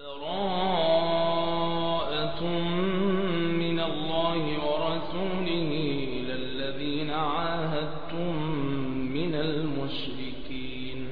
براءة من الله ورسوله إلى الذين عاهدتم من المشركين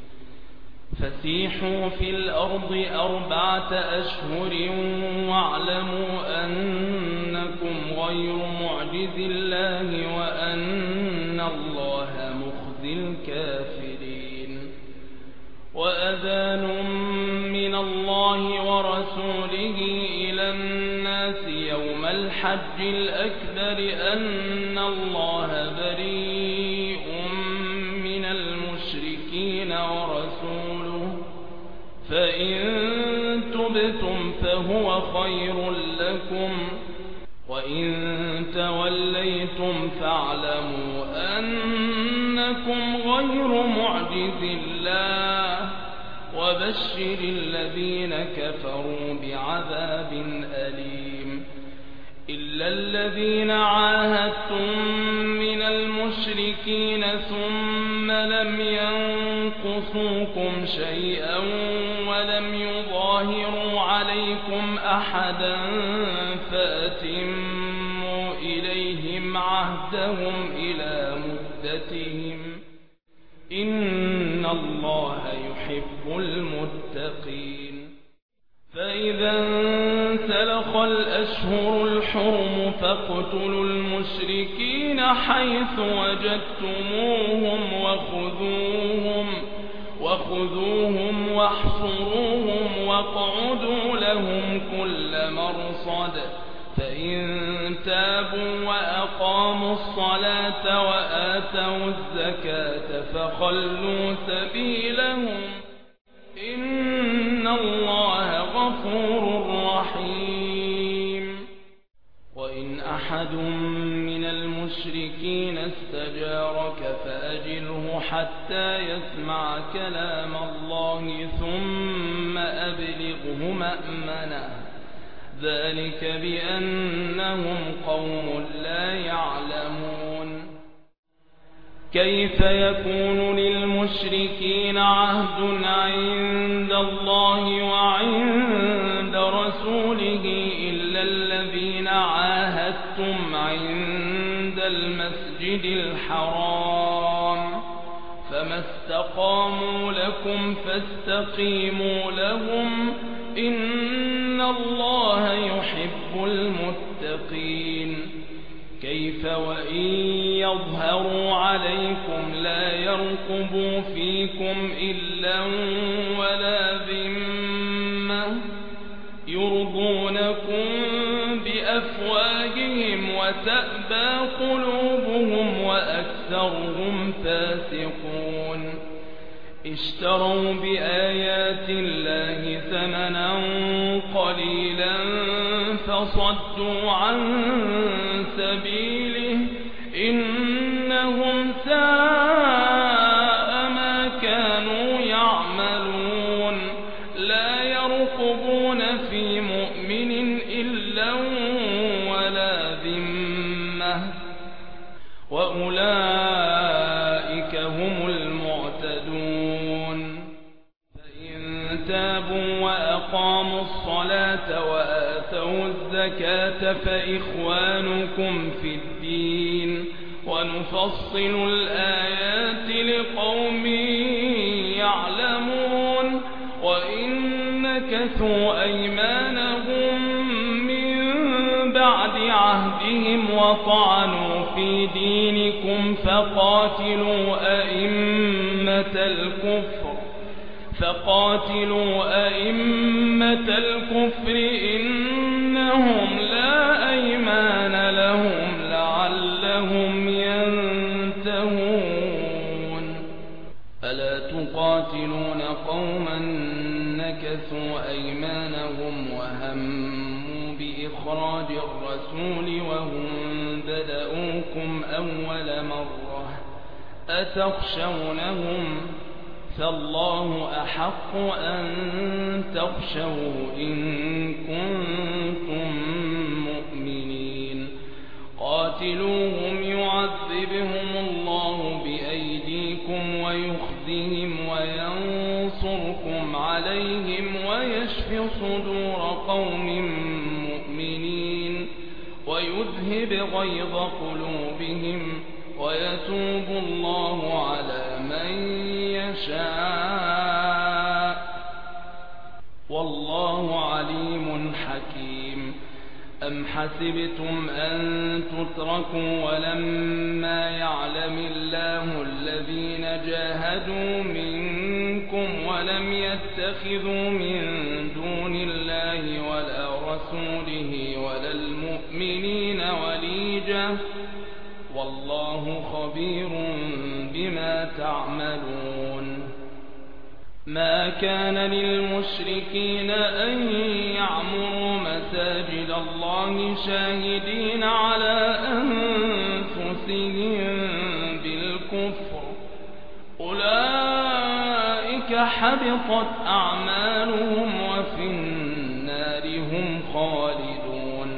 فسيحوا في الأرض 4 أشهر واعلموا أنكم غير معجز الله وأن الله مخزي الكافرين. وأذان من الله ورسوله إلى الناس يوم الحج الأكبر أن الله بريء من المشركين ورسوله فإن تبتم فهو خير لكم وإن توليتم فاعلموا أنكم غير معجز الله وبشر الذين كفروا بعذاب أليم. إلا الذين عاهدتم من المشركين ثم لم ينقصوكم شيئا ولم يظاهروا عليكم أحدا فأتموا إليهم عهدهم إلى مدتهم إن الله يحب المتقين. فإذا انسلخ الأشهر الحرم فاقتلوا المشركين حيث وجدتموهم وخذوهم واحصروهم واقعدوا لهم كل مرصد فإن تابوا وأقاموا الصلاة وآتوا الزكاة فخلوا سبيلهم إن الله غفور رحيم. وإن أحد من المشركين استجارك فأجره حتى يسمع كلام الله ثم أبلغه مأمنه ذلك بأنهم قوم لا يعلمون. كيف يكون للمشركين عهد عند الله وعند رسوله إلا الذين عاهدتم عند المسجد الحرام فما استقاموا لكم فاستقيموا لهم إن الله يحب المتقين. كيف وإن يظهروا عليكم لا يرقبوا فيكم إلا ولا ذمة يرضونكم بأفواههم وتأبى قلوبهم وأكثرهم فاسقون. اشتروا بآيات الله ثمنا قليلا فصدوا عن سبيله إنهم ساء ما كانوا يعملون. لا يرقبون في مؤمن إلا ولا ذمة وأولئك هم المعتدون. فإن تابوا وأقاموا الصلاة وآتوا الزكاة فإخوانكم في الدين ونفصل الآيات لقوم يعلمون. وإن نكثوا أيمانهم من بعد عهدهم وطعنوا في دينكم فقاتلوا أئمة الكفر إنهم لا أيمان لهم لعلهم ينتهون. ألا تقاتلون قوما نكثوا أيمانهم وهموا بإخراج الرسول وهم بدأوكم أول مرة أتخشونهم فالله أحق أن تخشوه إن كنتم مؤمنين. قاتلوهم يعذبهم الله بأيديكم ويخزهم وينصركم عليهم ويشفي يشف صدور قوم مؤمنين ويذهب غيظ قلوبهم ويتوب الله على من يشاء والله عليم حكيم. أم حسبتم أن تتركوا ولما يعلم الله الذين جاهدوا منكم ولم يتخذوا من دون الله ولا رسوله ولا المؤمنين وليجة والله خبير بما تعملون. ما كان للمشركين أن يعمروا مساجد الله شاهدين على أنفسهم بالكفر أولئك حبطت أعمالهم وفي النار هم خالدون.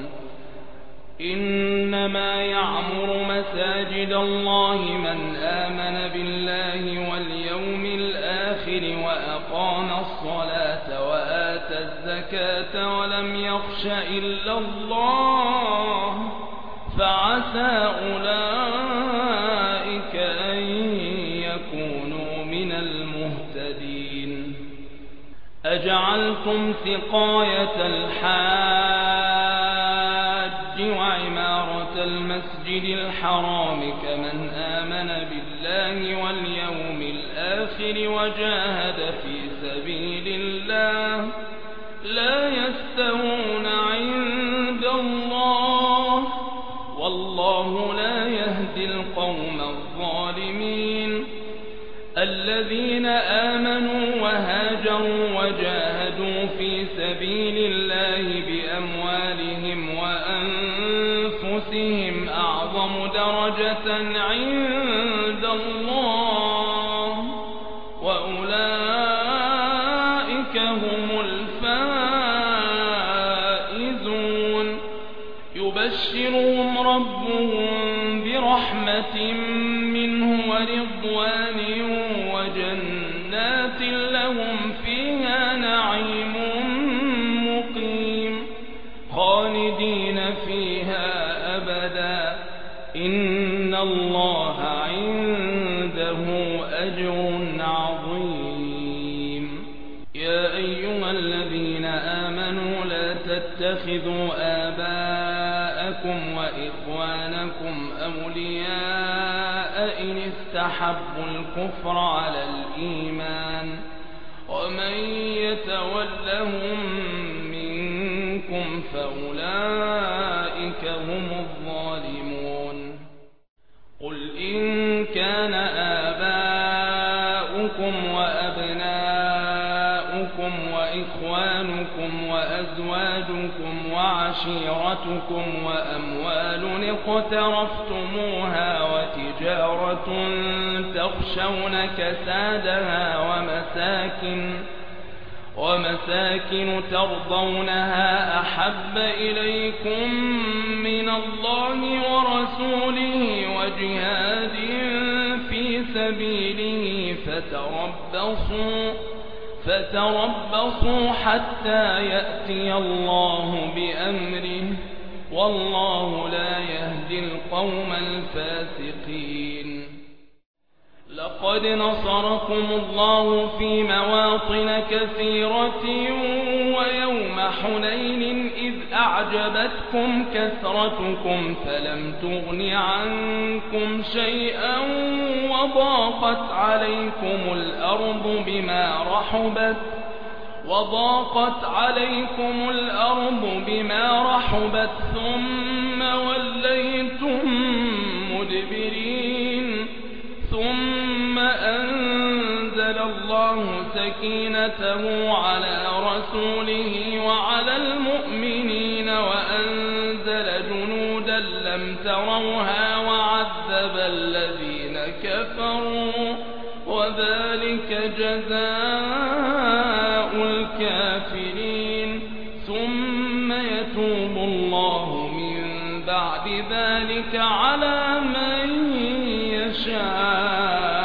إنما يعمر مساجد الله من آمن بالله واليوم الآخر وأقام الصلاة وآتى الزكاة ولم يخش إلا الله فعسى أولئك أن يكونوا من المهتدين. أجعلتم سقاية الحاج وعمارة المسجد الحرام كمن آمن بالله واليوم الآخر وجاهد في سبيل الله لا يستوون عند الله والله لا يهدي القوم الظالمين. الذين آمنوا وهاجروا وجاهدوا في سبيل الله بأموالهم وأنفسهم أعظم درجة عند الله وأولئك هم الفائزون. يبشرهم ربهم برحمة منه ورضوان وجنات لهم فيها نعيم مقيم خالدين فيها أبدا إن الله عنده أجر عظيم. يا أيها الذين آمنوا لا تتخذوا آباءكم وإخوانكم أولياء إن استحبوا الكفر على الإيمان ومن يتولهم منكم فأولئك هم الظالمون. قل إن كان آباؤكم وأبناؤكم وإخوانكم وأزواجكم وعشيرتكم وأموال اقترفتموها وتجارة تخشون كسادها ومساكن ترضونها أحب إليكم من الله ورسوله وجهاد في سبيله فتربصوا حتى يأتي الله بأمره والله لا يهدي القوم الفاسقين. لقد نصركم الله في مواطن كثيرة ويوم حنين إذ أعجبتكم كثرتكم فلم تغن عنكم شيئا وضاقت عليكم الأرض بما رحبت ثم وليتم مدبرين ثم أنزل الله سكينته على رسوله وعلى المؤمنين وأنزل جنودا لم تروها وعذب الذين كفروا وذلك جزاء الكافرين. ثم يتوب الله من بعد ذلك على من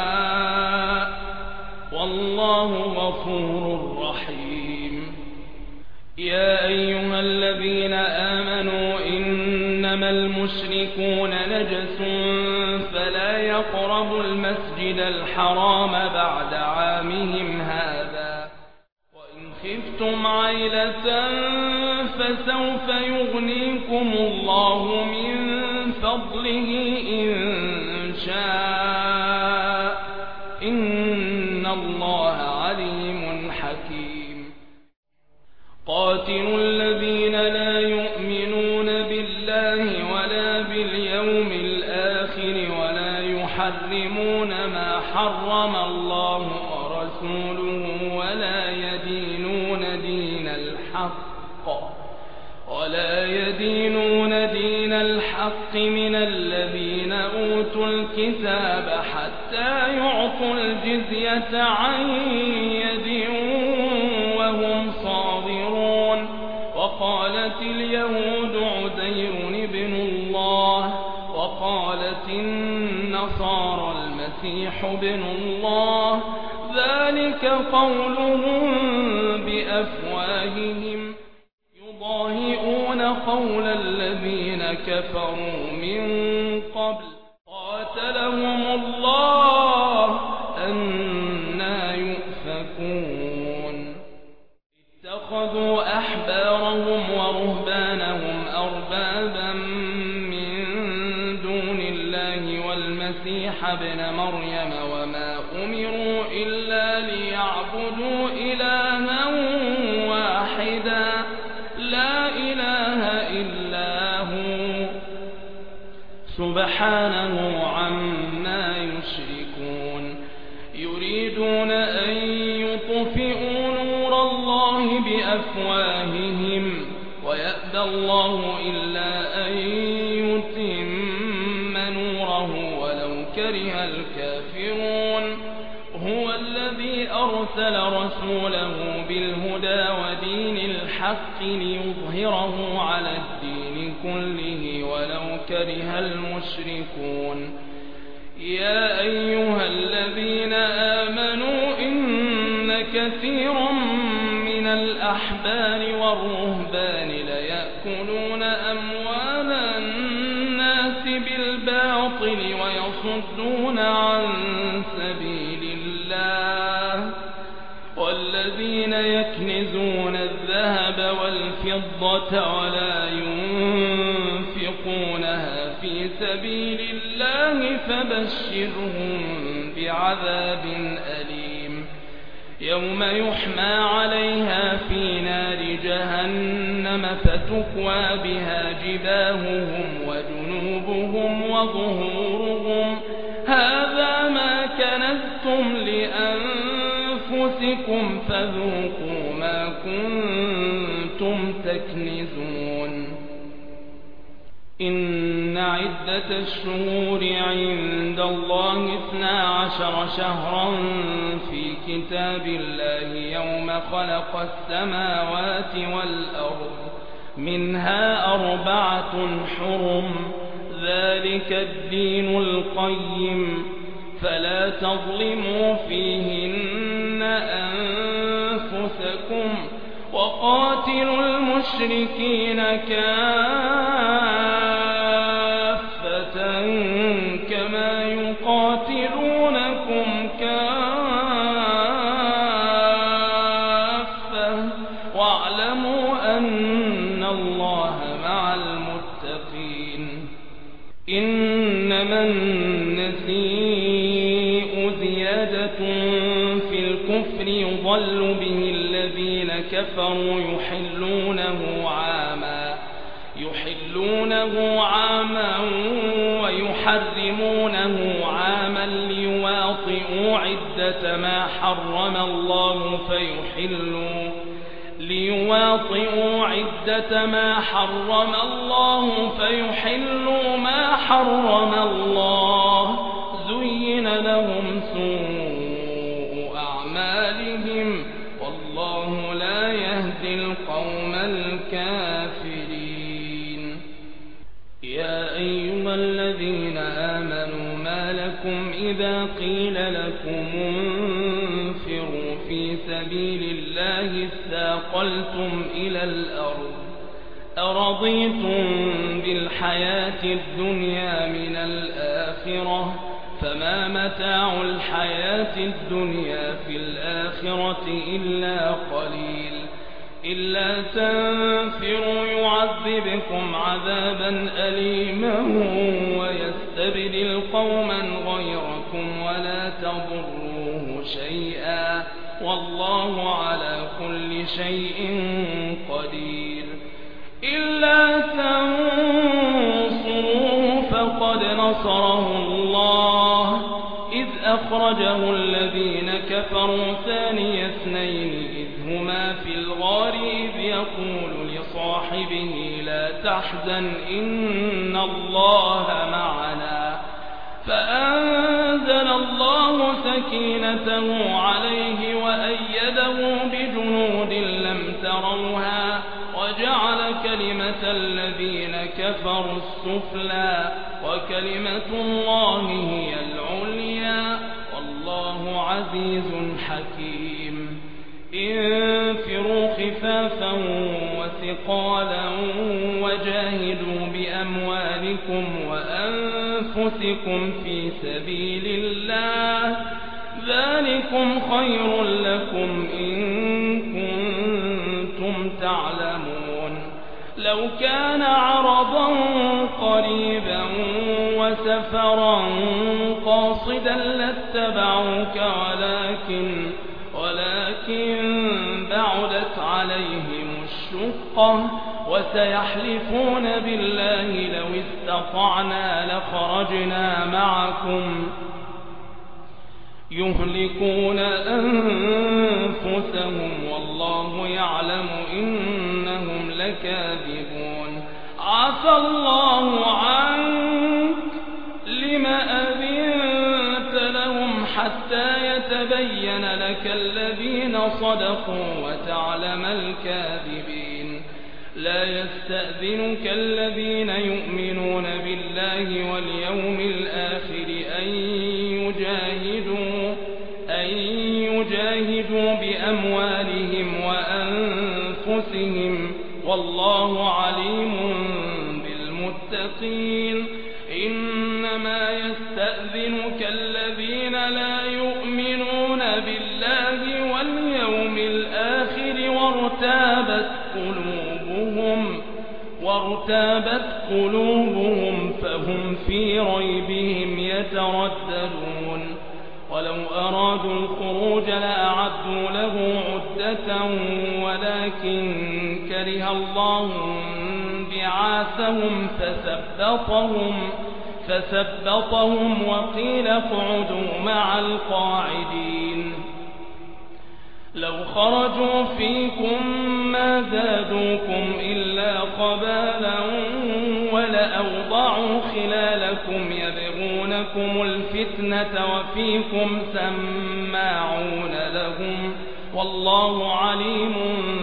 يشاء والله غفور رحيم. يا أيها الذين آمنوا إنما المشركون نجس فلا يقربوا المسجد الحرام بعد عامهم هذا وإن خفتم عيلة فسوف يغنيكم الله من فضله إن شاء إن الله عليم حكيم قاتلوا الذين لا يؤمنون بالله ولا باليوم الآخر ولا يحرمون ما حرم الله ورسوله ولا يدينون دين الحق من الذين أوتوا الكتاب حتى يعطوا الجزية عن يد وهم صاغرون وقالت اليهود عزير ابن الله وقالت النصارى المسيح ابن الله ذلك قولهم بأفواههم يضاهئون قول الذين كفروا من قبل قاتلهم الله أنى يؤفكون اتخذوا أحبارهم ورهبانهم أربابا من دون الله والمسيح ابن مريم وما أمروا إلا ليعبدوا إلها واحدا لا إله إلا هو سبحانه عما يشركون يريدون أن يطفئوا نور الله بأفواههم ويأبى الله إلا أن يتم نوره ولو كره الكافرون هو الذي أرسل رسوله بالهدى ودين الحق ليظهره على الدين كله ولو كره المشركون يا أيها الذين آمنوا إن كثيرا من الأحبار والرهبان ليأكلون أموال الناس بالباطل ويصدون عن سبيل الله والذين يكنزون الذهب والفضة ولا ينفقونها في سبيل الله فبشرهم بعذاب أليم يوم يحمى عليها في نار جهنم فتكوى بها جباههم وجنوبهم وظهورهم هذا ما كنزتم لأنفسكم فذوقوا ما كنتم تكنزون إن عدة الشهور عند الله 12 شهرا في كتاب الله يوم خلق السماوات والأرض منها 4 حرم ذلك الدين القيم فلا تظلموا فيهن أنفسكم وقاتلوا المشركين كافة كما يقاتلونكم كافة واعلموا أن الله مع المتقين إنما النسيء زيادة في الكفر يضل به الذين كفروا يحلونه عاما ويحرمونه عاما ليواطئوا عدة ما حرم الله فيحلوا ما حرم الله زين لهم سوء أعمالهم والله لا يهدي القوم الكافرين يا أيها الذين آمنوا ما لكم إذا قيل لكم انفروا في سبيل الله الله اثاقلتم إلى الأرض أرضيتم بالحياة الدنيا من الآخرة فما متاع الحياة الدنيا في الآخرة إلا قليل إلا تنفروا يعذبكم عذابا أليما ويستبدل قوما غيركم ولا تضروه شيئا والله على كل شيء قدير إلا تنصروه فقد نصره الله إذ أخرجه الذين كفروا ثاني اثنين إذ هما في الغار إذ يقول لصاحبه لا تحزن إن الله معنا فأنزل الله سكينته عليه وأيده بجنود لم تروها وجعل كلمة الذين كفروا السفلى وكلمة الله هي العليا والله عزيز حكيم انفروا خفافا وثقالا وجاهدوا بأموالكم وأنفسكم في سبيل الله ذلكم خير لكم إن كنتم تعلمون لو كان عرضا قريبا وسفرا قاصدا لاتبعوك ولكن بعدت عليهم الشقة وسيحلفون بالله لو استطعنا لخرجنا معكم يهلكون أنفسهم والله يعلم إنهم لكاذبون عفى الله عنك لم أذنت لهم حتى يتبين لك الذين صدقوا وتعلم الكاذبين لا يستأذنك الذين يؤمنون بالله واليوم الآخر أن يجاهدوا بأموالهم وأنفسهم والله عليم بالمتقين إنما يستأذنك الذين لا يؤمنون بالله واليوم الآخر وارتابت قلوبهم فهم في ريبهم يترددون ولو أرادوا الخروج لأعدوا له عدة ولكن كره الله بعاثهم فثبطهم وقيل اقعدوا مع القاعدين لو خرجوا فيكم ما زادوكم إلا خبالا ولأوضعوا خلالكم يبغونكم الفتنة وفيكم سماعون لهم والله عليم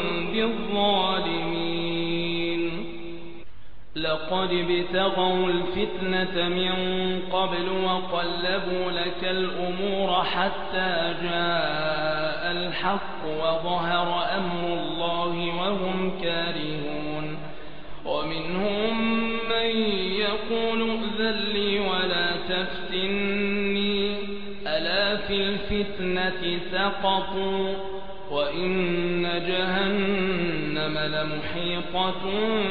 بالظالمين لقد ابتغوا الفتنة من قبل وقلبوا لك الأمور حتى جاء الحق وظهر أمر الله وهم كارهون ومنهم من يقول ائذن لي ولا تفتني ألا في الفتنة سقطوا وإن جهنم لمحيطة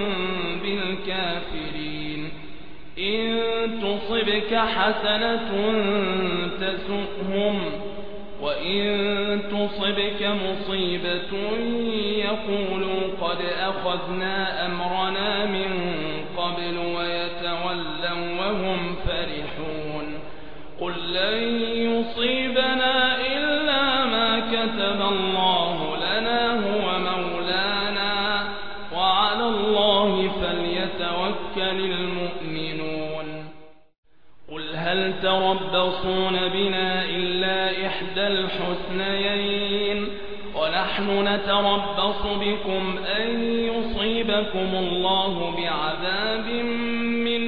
بالكافرين إن تصبك حسنة تسؤهم وإن تصبك مصيبة يقولوا قد أخذنا أمرنا من قبل ويتولوا وهم فرحون قل لن يصيبنا إلا ما كتب الله لنا هو مولانا وعلى الله فليتوكل المؤمنون قل هل تربصون بنا إلا إحدى الحسنيين ونحن نتربص بكم أن يصيبكم الله بعذاب من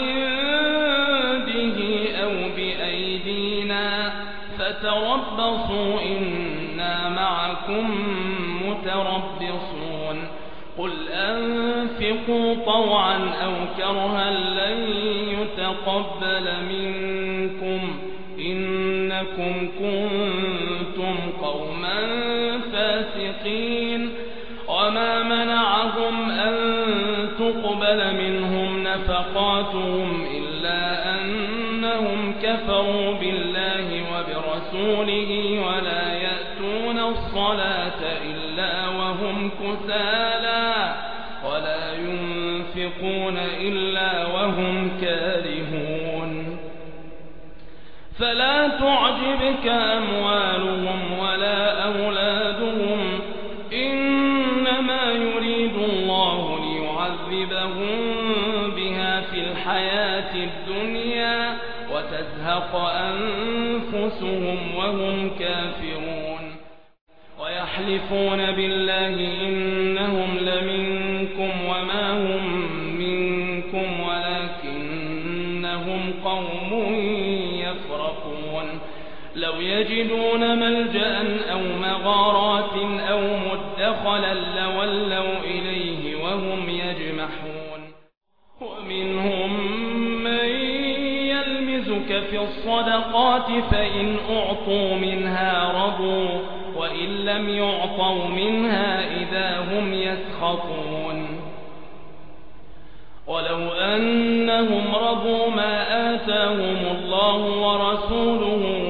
عنده أو بأيدينا فتربصوا إنا معكم قل أنفقوا طوعا أو كرها لن يتقبل منكم إنكم كنتم قوما فاسقين وما منعهم أن تقبل منهم نفقاتهم إلا أنهم كفروا بالله وبرسوله ولا يأتون الصلاة إلا وهم كسالى ولا ينفقون إلا وهم كارهون فلا تعجبك أموالهم ولا أولادهم إنما يريد الله ليعذبهم بها في الحياة الدنيا وتزهق أنفسهم وهم كافرون ويحلفون بالله إنهم لمنكم وما هم منكم ولكنهم قوم يفرقون لو يجدون ملجأ أو مغارات أو مدخلا لولوا إليه وهم يجمحون ومنهم من يلمزك في الصدقات فإن أعطوا منها رضوا وإن لم يعطوا منها إذا هم يسخطون ولو أنهم رضوا ما آتاهم الله ورسوله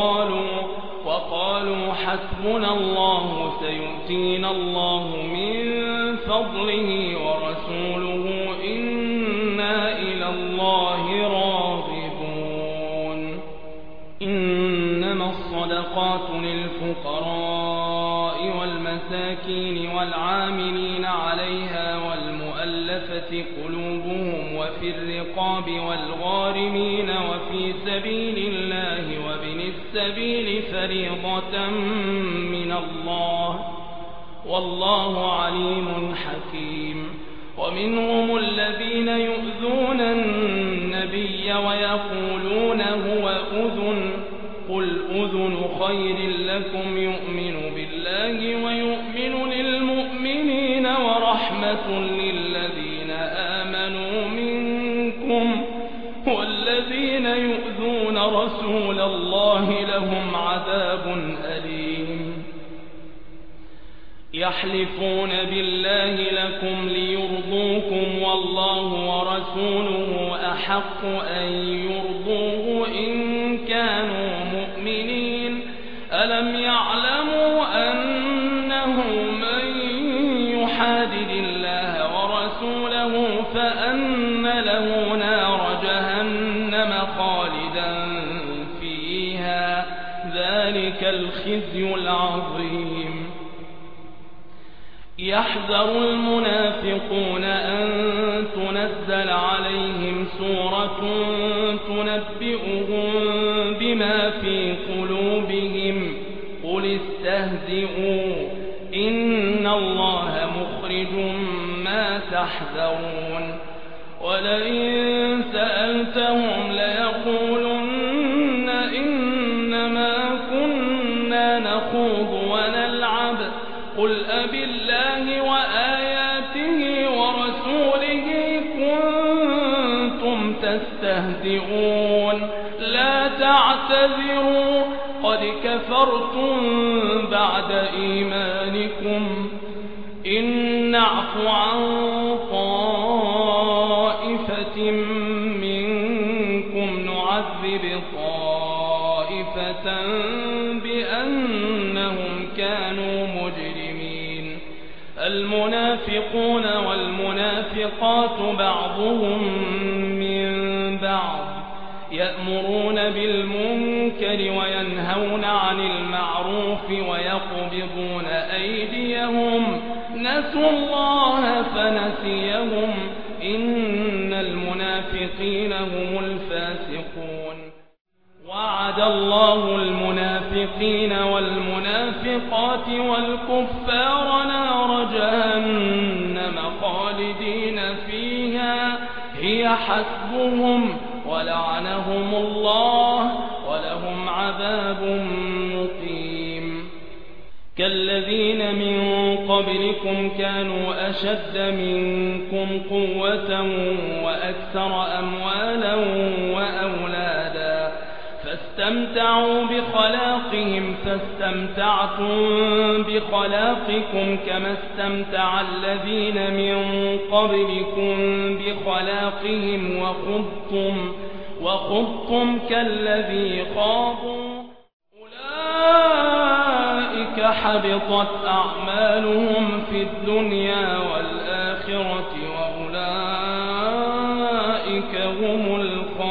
وقالوا حسبنا الله سيؤتينا الله من فضله ورسوله إنا إلى الله راغبون إنما الصدقات للفقراء والمساكين والعاملين عليها والمؤلفة قلوبهم وفي الرقاب والغارمين وفي سبيل الله وابن السبيل فريضة من الله والله عليم حكيم ومنهم الذين يؤذون النبي ويقولون هو أذن قل أذن خير لكم يؤمن بالله ويؤمن للمؤمنين ورحمة للذين آمنوا منكم والذين يؤذون رسول الله لهم عذاب أليم يحلفون بالله لكم ليرضوكم والله ورسوله أحق أن يرضوه إن كانوا مؤمنين ألم يعلموا أنه من يحادد الله ورسوله فأن له نار جهنم خالدا فيها ذلك الخزي العظيم يحذر المنافقون أن تنزل عليهم سورة تنبئهم بما في قلوبهم قل استهزئوا إن الله مخرج ما تحذرون ولئن سألتهم ليقولن إنما كنا نخوض ونلعب قل أبالله وآياته ورسوله كنتم تستهزئون لا تعتذروا قد كفرتم بعد إيمانكم إن نعفو عن طائفة منكم نعذب طائفة بأنهم كانوا مجرمين المنافقون والمنافقات بعضهم من بعض يأمرون بالمنكر وينهون عن المعروف ويقبضون أيديهم نسوا الله فنسيهم إن المنافقين هم الفاسقون وعد الله المنافقين والمنافقات والكفار نار جهنم خالدين فيها هي حسبهم ولعنهم الله ولهم عذاب مقيم كالذين من قبلكم كانوا أشد منكم قوة وأكثر أموالا وأولادا فاستمتعوا بخلاقهم فاستمتعتم بخلاقكم كما استمتع الذين من قبلكم بخلاقهم وخضتم كالذي خاضوا أولئك حبطت أعمالهم في الدنيا والآخرة وأولئك هم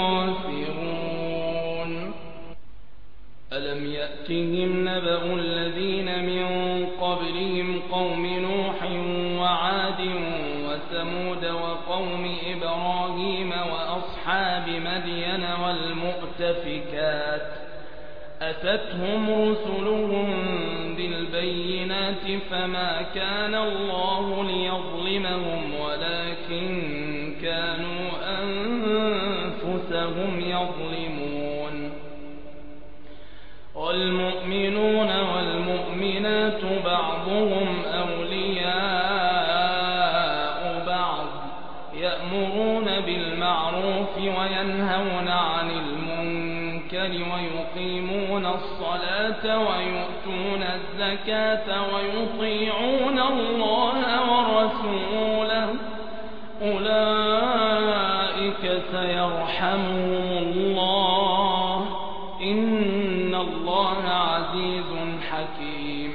الخاسرون. ألم يأتهم نبأ الذين من قبلهم قوم نوح وعاد وثمود وقوم إبراهيم وأصحاب مدين والمؤتفكات أتتهم رسلهم بالبينات فما كان الله ليظلمهم ولكن كانوا أنفسهم يظلمون. والمؤمنون والمؤمنات بعضهم أولياء بعض يأمرون بالمعروف وينهون عن المنكر ويقيمون الصلاة ويؤتون الزكاة ويطيعون الله ورسوله أولئك سيرحمهم الله إن الله عزيز حكيم.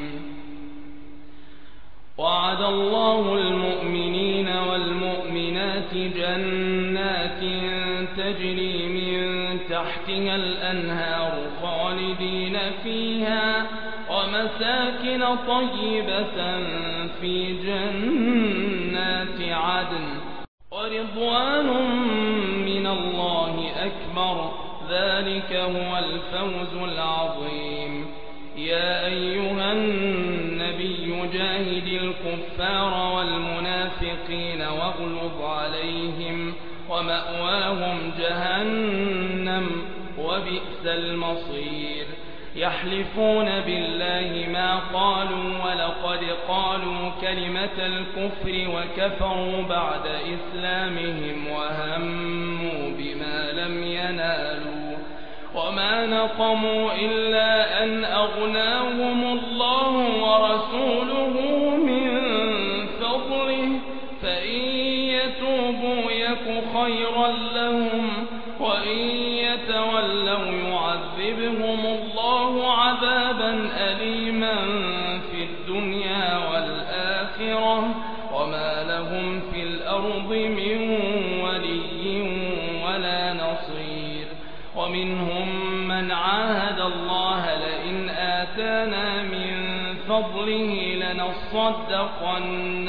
وعد الله المؤمنين والمؤمنات جنات تجري من تحتها الأنهار خالدين فيها ومساكن طيبة في جنات عدن ورضوان من الله أكبر ذلك هو الفوز العظيم. يا أيها النبي جاهد الكفار والمنافقين واغلظ عليهم ومأواهم جهنم وبئس المصير. يحلفون بالله ما قالوا ولقد قالوا كلمة الكفر وكفروا بعد إسلامهم وهموا بما لم ينالوا وما نقموا إلا أن أغناهم الله ورسوله من فضله فإن يتوبوا يك خيرا لهم وإن يتولوا يعذبهم الله عذابا أليما في الدنيا والآخرة وما لهم في الأرض من ولي ولا نصير. ومنهم من عاهد الله لئن آتانا من فضله لنصدقن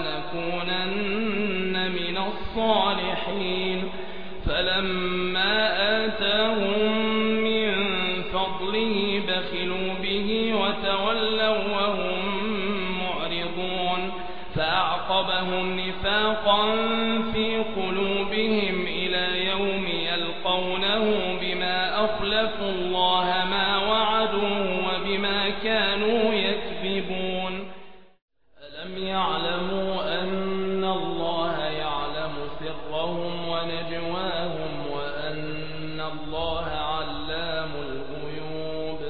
ولنكونن من الصالحين فلما آتاهم من فضله بخلوا به وتولوا وهم معرضون فأعقبهم نفاقا في قلوبهم إلى يوم يلقونه بما أخلفوا الله ما وعدوه وبما كانوا يكذبون. ألم يعلموا أن الله يعلم سرهم ونجواهم وأن الله علام الغيوب.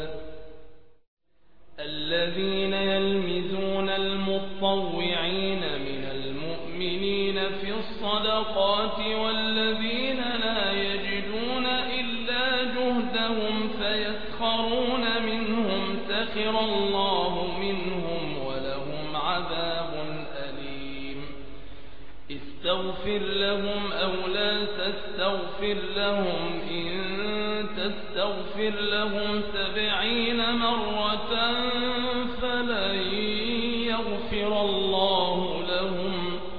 الذين يلمزون المطوعين من المؤمنين في الصدقات والذين لا يجدون إلا جهدهم فيسخرون منهم سخر الله منهم ولهم عذاب أليم. استغفر لهم أو لا تستغفر لهم إن تستغفر لهم 70 مرة فلن يغفر الله لهم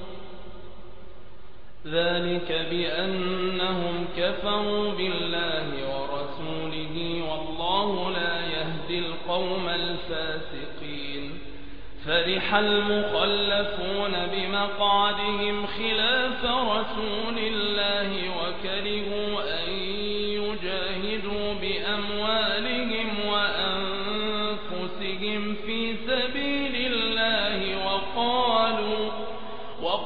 ذلك بأنهم كفروا بالله ورسوله والله لا يهدي القوم الفاسقين. فرح المخلفون بمقعدهم خلاف رسول الله وكرهوا أن يجاهدوا بأموالهم وأنفسهم في سبيل الله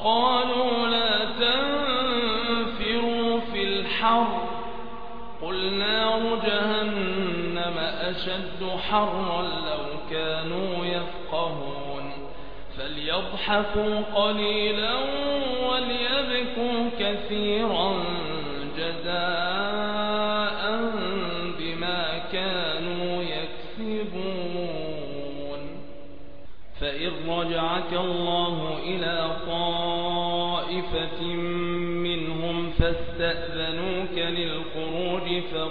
وقالوا لا تنفروا في الحر قل نار جهنم أشد حرا لو كانوا يفقهون فليضحكوا قليلا وليبكوا كثيرا جزاء بما كانوا يكسبون فإذ رجعك الله إلى طائفة منهم فاستأذنوك للخروج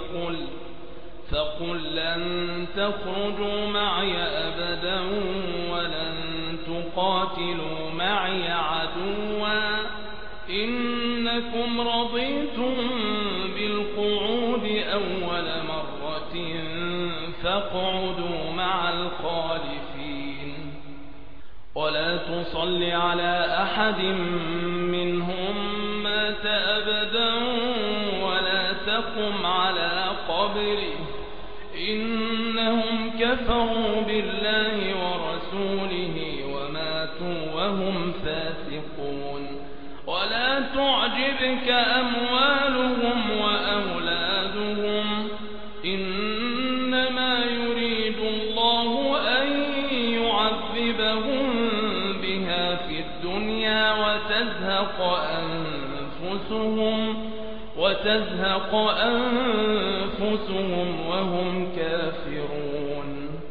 فقل لن تخرجوا معي أبدا ولن تقاتلوا معي عدوا إنكم رضيتم بالقعود أول مرة فاقعدوا مع الخالفين ولا تصل على أحد منهم مات أبدا ولا تقم على قبره إنهم كفروا بالله ورسوله وماتوا وهم فاسقون ولا تعجبك أموالهم وأولادهم إنما يريد الله أن يعذبهم بها في الدنيا وتزهق أنفسهم وهم كافرون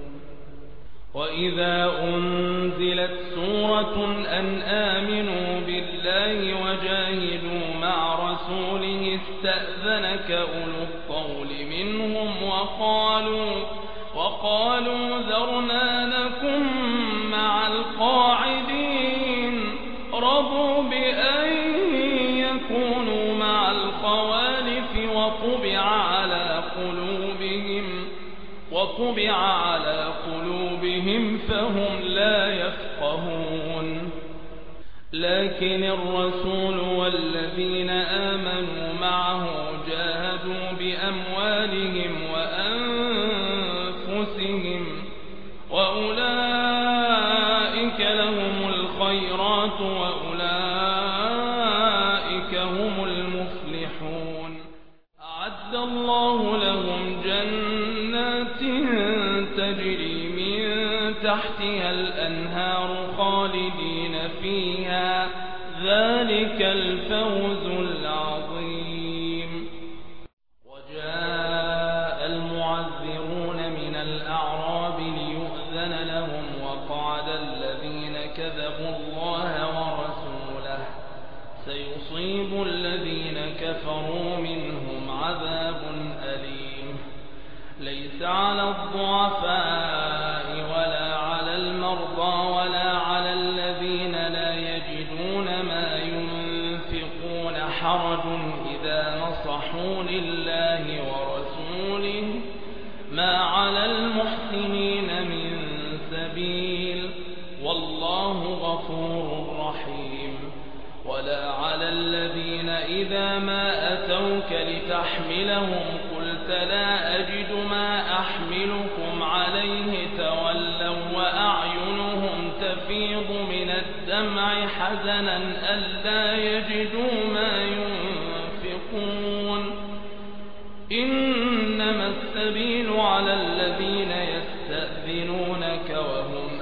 وإذا أنزلت سورة أن آمنوا بالله وجاهدوا مع رسوله استأذنك أولو الطول منهم وقالوا ذرنا لكم مع القاعدين رضوا بأن يكونوا مع الخوالف وطبع على قلوبهم فهم لا يفقهون لكن الرسول والذين آمنوا معه جاهدوا بأموالهم وأنفسهم وأولئك لهم الخيرات وأولئك هم المفلحون أعد الله لهم جنات تجري من تحتها الأنهار خالدين فيها ذلك الفوز العظيم وجاء المعذرون من الأعراب ليؤذن لهم وقعد الذين كذبوا الله ورسوله سيصيب الذين كفروا منهم عذاب أليم ليس على الضعفاء ولا على المرضى ولا على الذين لا يجدون ما ينفقون حرج إذا نصحوا لله ورسوله ما على المحسنين من سبيل والله غفور رحيم ولا على الذين إذا ما أتوك لتحملهم قلت لا أجد ما أحملكم عليه تولوا وأعينهم تفيض من الدمع حزنا ألا يجدوا ما ينفقون إنما السبيل على الذين يستأذنونك وهم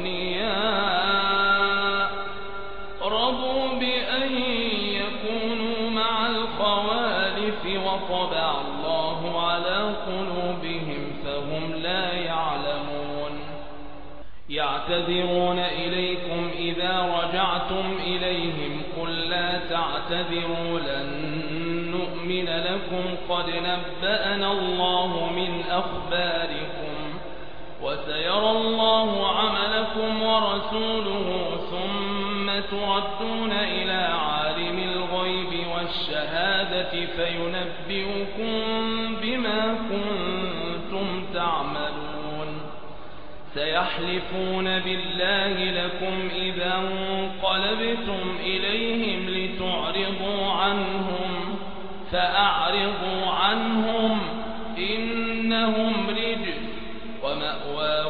أغنياء رضوا بأن يكونوا مع الخوالف وطبع الله على قلوبهم فهم لا يعلمون يعتذرون إليكم إذا رجعتم إليهم قل لا تعتذروا لن نؤمن لكم قد نبأنا الله من أخباركم وسيرى الله عملكم ورسوله ثم تردون إلى عالم الغيب والشهادة فينبئكم بما كنتم تعملون سيحلفون بالله لكم إذا انقلبتم إليهم لتعرضوا عنهم فأعرضوا عنهم إنهم رجس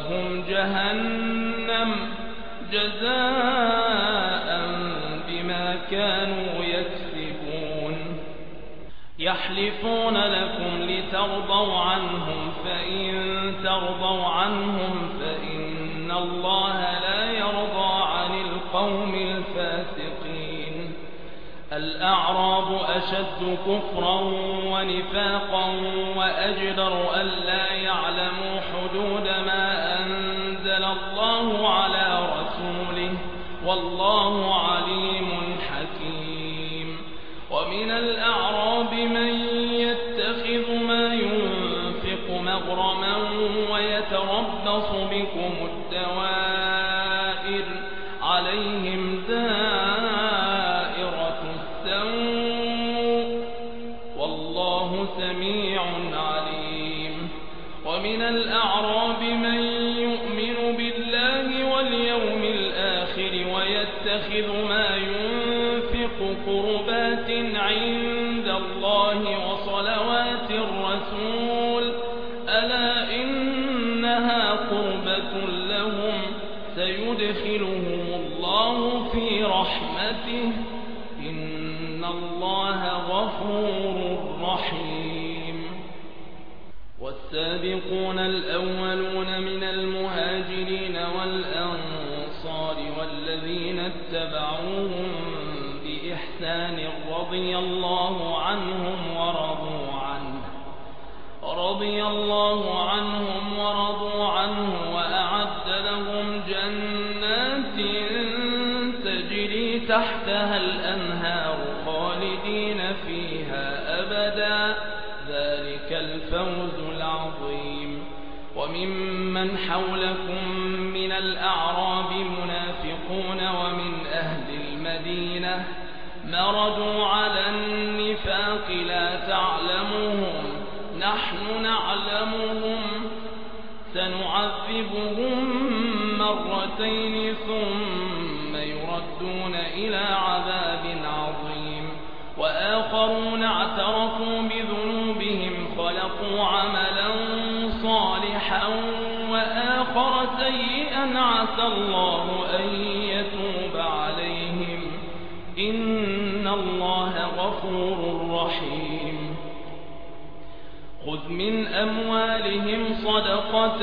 ومأواهم جهنم جزاء بما بما كانوا يكسبون يحلفون لكم لترضوا عنهم فإن ترضوا عنهم فإن الله لا يرضى عن القوم الفاسقين الأعراب أشد كفرا ونفاقا وأجدر ألا يعلموا حدود ما أنزل الله على رسوله والله عليم حكيم ومن الأعراب من يتخذ ما ينفق مغرما ويتربص بكم الدوائر عليهم دائرة السوء والله سميع عليم ومن الأعراب من يؤمن بالله واليوم الآخر ويتخذ ما ينفق قربات عند الله وصلوات الرسول ألا إنها قربة لهم سيدخلهم الله في رحمته إن الله غفور رحيم والسابقون الأولون من المهاجرين والأنصار والذين اتبعوهم بإحسان رضي الله عنهم ورضوا عنه وأعد لهم جنات تجري تحتها الأنهار خالدين فيها أبدا ذلك الفوز العظيم وممن حولكم من الأعراب منافقون ومن أهل المدينة مردوا على النفاق لا تعلمهم نحن نعلمهم سنعذبهم مرتين ثم يردون إلى عذاب عظيم وآخرون اعترفوا بذنوبهم خلقوا عملا صالحا وآخر سيئا عسى الله أن يتوب عليهم إن الله غفور رحيم خذ من أموالهم صدقة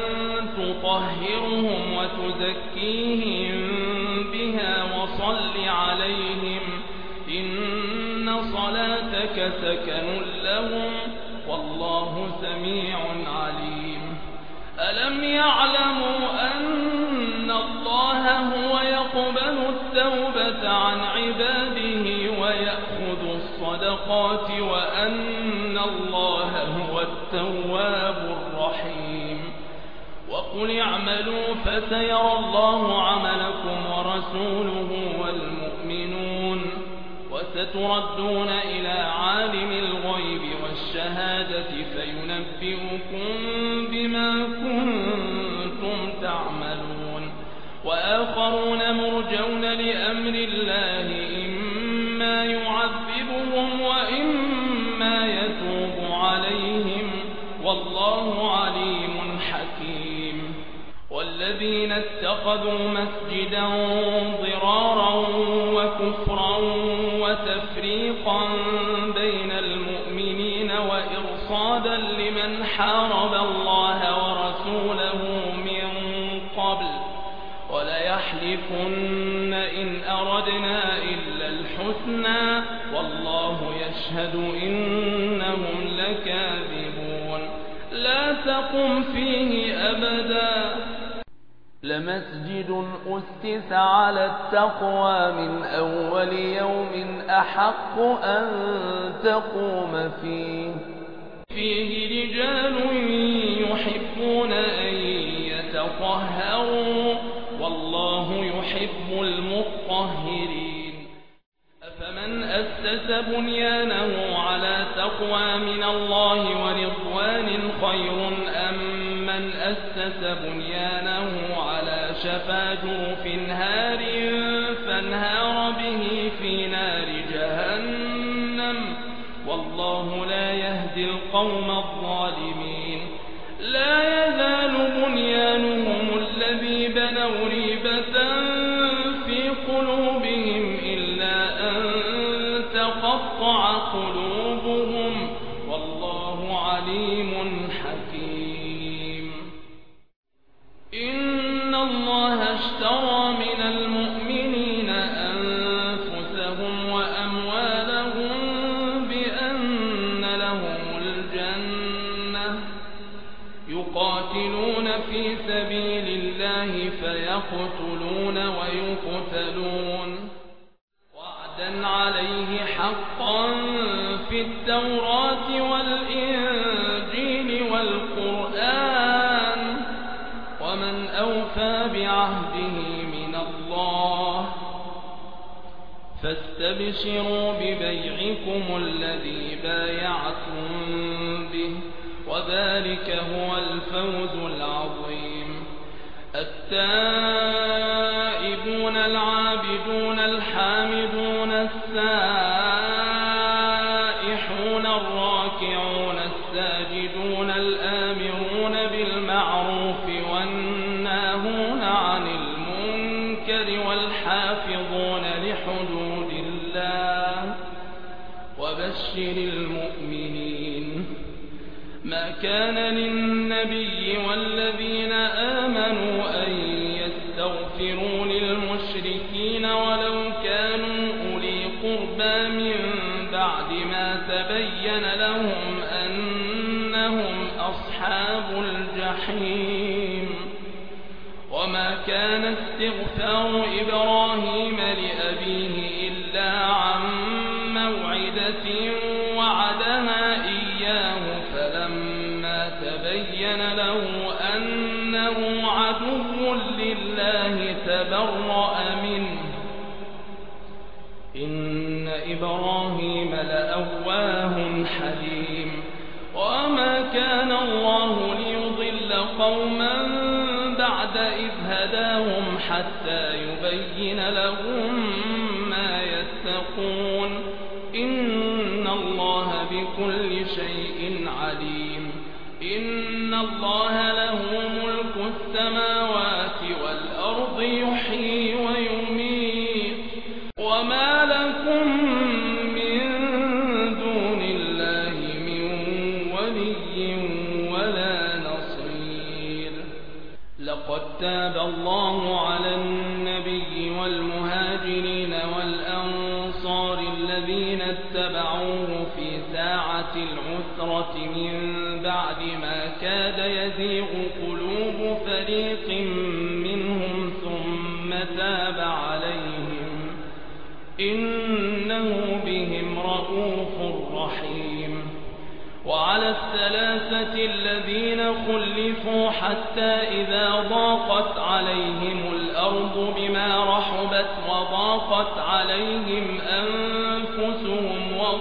تطهرهم وتزكيهم بها وصل عليهم إن صلاتك سكن لهم والله سميع عليم ألم يعلموا أن الله هو يقبل التوبة عن عباده ويأخذ الصدقات وأن الله هو التواب الرحيم وقل اعملوا فسيرى الله عملكم ورسوله والمؤمنون وستردون إلى عالم الغيب والشهادة فينبئكم بما كنتم تعملون وآخرون مرجون لأمر الله إما يعذبهم وإما يتوب عليهم والله عليم حكيم والذين اتخذوا مسجدا ضرارا وكفرا وتفريقا بين المؤمنين وإرصادا لمن حارب الله ورسوله من قبل وليحلفن إن أردنا إلا الحسنى والله يشهد إنهم لكاذبون لا تقم فيه أبدا لمسجد أسس على التقوى من أول يوم أحق أن تقوم فيه رجال يحبون أن يتطهروا والله يحب المطهرين أفمن أسس بنيانه على تقوى من الله ورضوان خير أم من أسس بنيانه على شفا جرف هار فانهار به في نار جهنم والله لا يهدي القوم الظالمين لا يزال بنيانهم الذي بنوا ريبة في قلوبهم إلا فتقطع قلوبهم والله عليم حكيم. إن الله اشترى من المؤمنين أنفسهم وأموالهم بأن لهم الجنة يقاتلون في سبيل الله فيقتلون ويقتلون وعدا عليه حقا في التوراة والإنجيل والقرآن ومن أوفى بعهده من الله فاستبشروا ببيعكم الذي بايعتم به وذلك هو الفوز العظيم. التائبون العابدون الحامدون السائحون الراكعون الساجدون الآمرون بالمعروف والناهون عن المنكر والحافظون لحدود الله وبشر المؤمنين. ما كان للنبي والذين آمنوا أن يستغفروا للمشركين ولو كانوا أولي قربى من بعد ما تبين لهم أنهم أصحاب الجحيم. وما كان استغفار إبراهيم لأبيه إلا عن موعدة وعدها إياه فلما تبين له أنه عدو لله تبرأ منه إن إبراهيم لأواه حليم. وما كان الله ليضل قوما بعد إذ هداهم حتى يبين لهم ما يتقون إن الله بكل شيء عليم. إن الله له ملك السماوات والأرض يحيي ويميت وما لكم من دون الله من ولي ولا نصير. لقد تاب الله على النبي والمهاجرين والأنصار الذين اتبعوه في ساعة العسرة من بعد ما كاد يزيغ قلوب فريق منهم ثم تاب عليهم إنه بهم رءوف رحيم. وعلى الثلاثة الذين خلفوا حتى إذا ضاقت عليهم الأرض بما رحبت وضاقت عليهم أنفسهم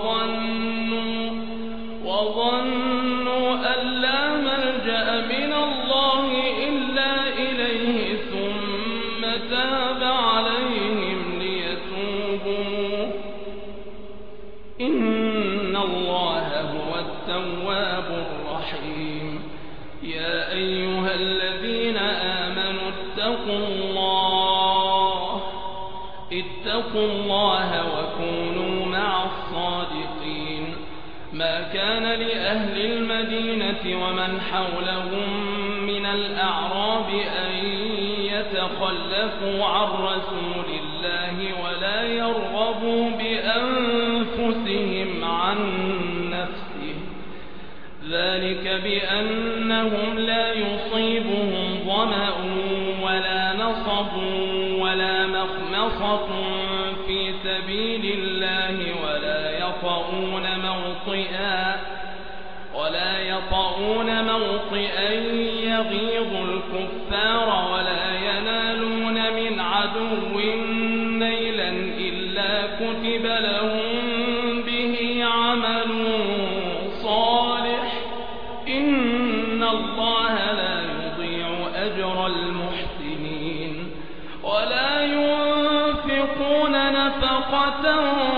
وظنوا أن لا ملجأ من الله إلا إليه ثم تاب عليهم ليتوبوا إن الله هو التواب الرحيم. يا أيها الذين آمنوا اتقوا الله وكونوا مع الصادقين. ما كان لأهل المدينة ومن حولهم من الأعراب أن يتخلفوا عن رسول الله ولا يرغبوا بأنفسهم عن نفسه ذلك بأنهم لا يصيبهم ظمأ ولا نصب ولا مخمصة في سبيل الله ولا يطؤون موطئا يغيظ الكفار ولا ينالون من عدو نيلا إلا كتب لهم به عمل صالح إن الله لا يضيع أجر المحسنين. ولا ينفقون نفقة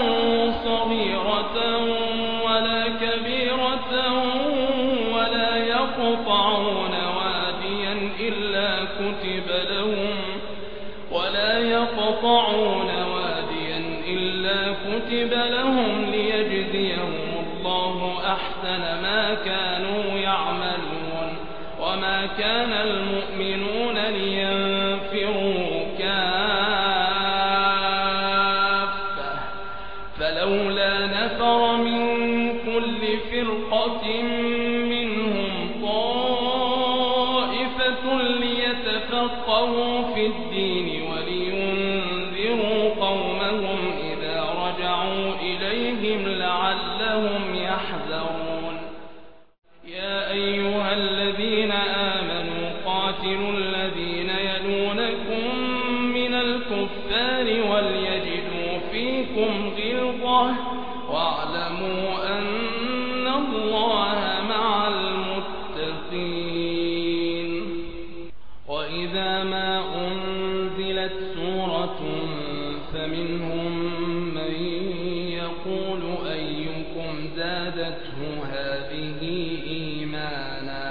صغيرة ولا كبيرة ولا يقطعون واديا إلا إلا كتب لهم ليجزيهم الله أحسن ما كانوا يعملون وما كان المؤمنون لينفروا كافة فلولا نفر من كل فرقة منهم طائفة ليتفقهوا في الدين ولينذروا قومهم إذا رجعوا إليهم لعلهم يحذرون يا أيها الذين آمنوا قاتلوا الذين يلونكم من الكفار وليجدوا فيكم غلظة واعلموا أن الله مع المتقين وإذا ما أنزلت سورة فمنهم من يقول أيكم زادته هذه إيمانا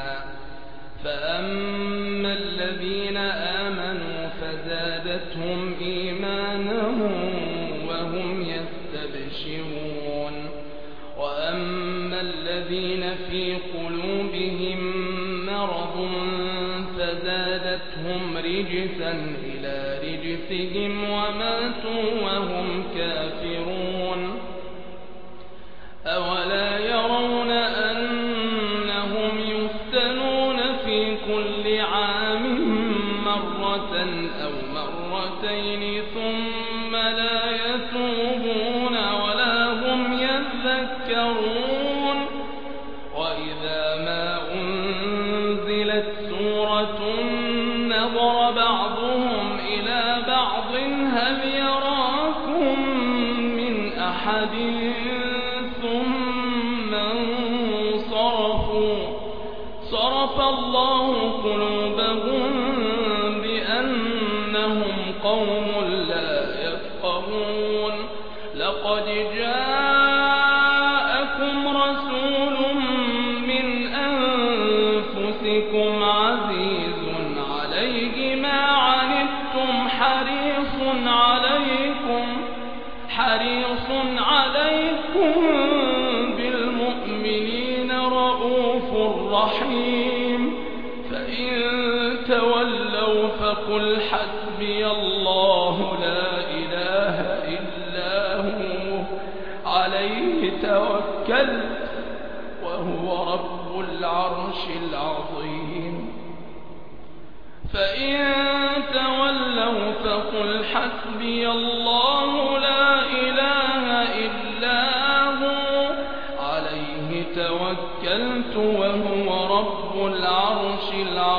فأما الذين آمنوا فزادتهم إيمانا وهم يستبشرون وأما الذين في قلوبهم مرض فزادتهم رجسا إلى رجسهم وماتوا وهم كافرون أولا يرون أنهم يفتنون في كل عام مرة أو مرتين ثم لا يتوبون ولا هم يذكرون وإذا ما أنزلت سورة نظر بعضهم إلى بعض هل يراكم من أحد ثم انصرفوا صرف الله قلوبهم بأنهم قوم لا يفقهون لقد جاءكم رسول من أنفسكم عزيز عليه ما عنتم حريص عليكم بالمؤمنين رؤوف رحيم فإن تولوا فقل حسبي الله لا إله إلا هو عليه توكلت وهو رب العرش العظيم فإن تولوا فقل حسبي الله لا إله إلا هو عليه توكلت وهو رب العرش العظيم